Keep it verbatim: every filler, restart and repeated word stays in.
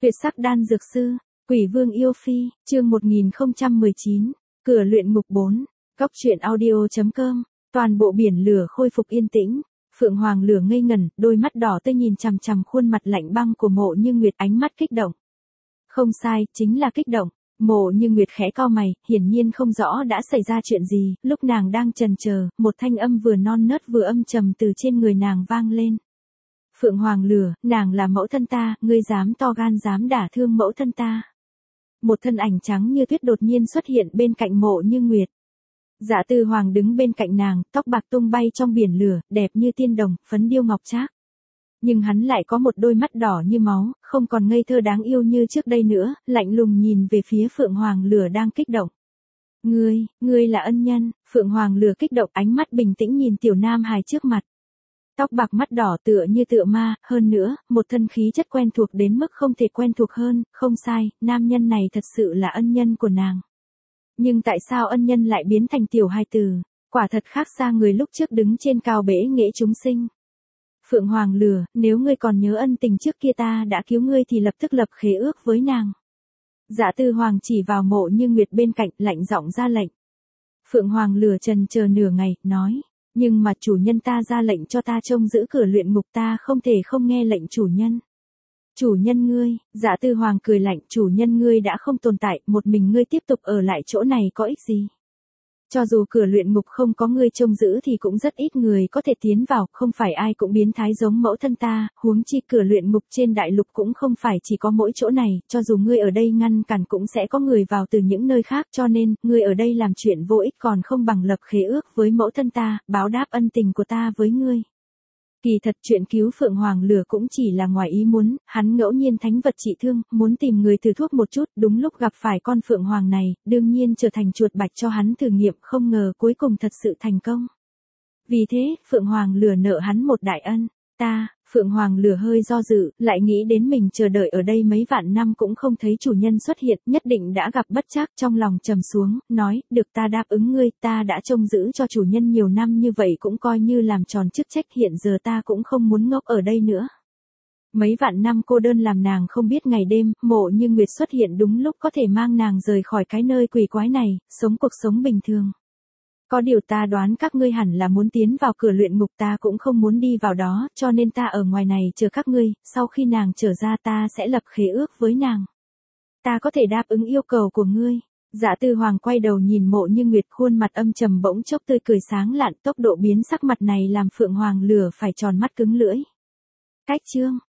Tuyệt sắc đan dược sư, Quỷ Vương yêu phi, chương một nghìn không trăm mười chín, cửa luyện ngục bốn, góc truyện audio.com, toàn bộ biển lửa khôi phục yên tĩnh. Phượng Hoàng Lửa ngây ngẩn, đôi mắt đỏ tươi nhìn chằm chằm khuôn mặt lạnh băng của Mộ Như Nguyệt, ánh mắt kích động. Không sai, chính là kích động. Mộ Như Nguyệt khẽ cau mày, hiển nhiên không rõ đã xảy ra chuyện gì, lúc nàng đang chần chờ, một thanh âm vừa non nớt vừa âm trầm từ trên người nàng vang lên. Phượng Hoàng Lửa, nàng là mẫu thân ta, ngươi dám to gan dám đả thương mẫu thân ta. Một thân ảnh trắng như tuyết đột nhiên xuất hiện bên cạnh Mộ Như Nguyệt. Dạ Tư Hoàng đứng bên cạnh nàng, tóc bạc tung bay trong biển lửa, đẹp như tiên đồng, phấn điêu ngọc trác. Nhưng hắn lại có một đôi mắt đỏ như máu, không còn ngây thơ đáng yêu như trước đây nữa, lạnh lùng nhìn về phía Phượng Hoàng Lửa đang kích động. Ngươi, ngươi là ân nhân. Phượng Hoàng Lửa kích động, ánh mắt bình tĩnh nhìn tiểu nam hài trước mặt. Tóc bạc mắt đỏ tựa như tựa ma, hơn nữa, một thân khí chất quen thuộc đến mức không thể quen thuộc hơn, không sai, nam nhân này thật sự là ân nhân của nàng. Nhưng tại sao ân nhân lại biến thành tiểu hài tử, quả thật khác xa người lúc trước đứng trên cao bể nghệ chúng sinh. Phượng Hoàng Lửa, nếu ngươi còn nhớ ân tình trước kia ta đã cứu ngươi thì lập tức lập khế ước với nàng. Dạ Tư Hoàng chỉ vào Mộ Như Nguyệt bên cạnh, lạnh giọng ra lệnh. Phượng Hoàng Lửa trần chờ nửa ngày, nói, nhưng mà chủ nhân ta ra lệnh cho ta trông giữ cửa luyện ngục, ta không thể không nghe lệnh chủ nhân. Chủ nhân ngươi, Dạ Tư Hoàng cười lạnh, chủ nhân ngươi đã không tồn tại, một mình ngươi tiếp tục ở lại chỗ này có ích gì? Cho dù cửa luyện ngục không có ngươi trông giữ thì cũng rất ít người có thể tiến vào, không phải ai cũng biến thái giống mẫu thân ta, huống chi cửa luyện ngục trên đại lục cũng không phải chỉ có mỗi chỗ này, cho dù ngươi ở đây ngăn cản cũng sẽ có người vào từ những nơi khác, cho nên, ngươi ở đây làm chuyện vô ích còn không bằng lập khế ước với mẫu thân ta, báo đáp ân tình của ta với ngươi. Kỳ thật chuyện cứu Phượng Hoàng Lửa cũng chỉ là ngoài ý muốn, hắn ngẫu nhiên thánh vật trị thương, muốn tìm người thử thuốc một chút, đúng lúc gặp phải con Phượng Hoàng này, đương nhiên trở thành chuột bạch cho hắn thử nghiệm, không ngờ cuối cùng thật sự thành công. Vì thế, Phượng Hoàng Lửa nợ hắn một đại ân. Ta, Phượng Hoàng Lửa hơi do dự, lại nghĩ đến mình chờ đợi ở đây mấy vạn năm cũng không thấy chủ nhân xuất hiện, nhất định đã gặp bất trắc, trong lòng trầm xuống, nói, được ta đáp ứng ngươi, ta đã trông giữ cho chủ nhân nhiều năm như vậy cũng coi như làm tròn chức trách, hiện giờ ta cũng không muốn ngốc ở đây nữa. Mấy vạn năm cô đơn làm nàng không biết ngày đêm, Mộ Như Nguyệt xuất hiện đúng lúc có thể mang nàng rời khỏi cái nơi quỷ quái này, sống cuộc sống bình thường. Có điều ta đoán các ngươi hẳn là muốn tiến vào cửa luyện ngục, ta cũng không muốn đi vào đó, cho nên ta ở ngoài này chờ các ngươi, sau khi nàng trở ra ta sẽ lập khế ước với nàng. Ta có thể đáp ứng yêu cầu của ngươi. Dạ Tư Hoàng quay đầu nhìn Mộ Như Nguyệt, khuôn mặt âm trầm bỗng chốc tươi cười sáng lạn, tốc độ biến sắc mặt này làm Phượng Hoàng Lửa phải tròn mắt cứng lưỡi. Cách chương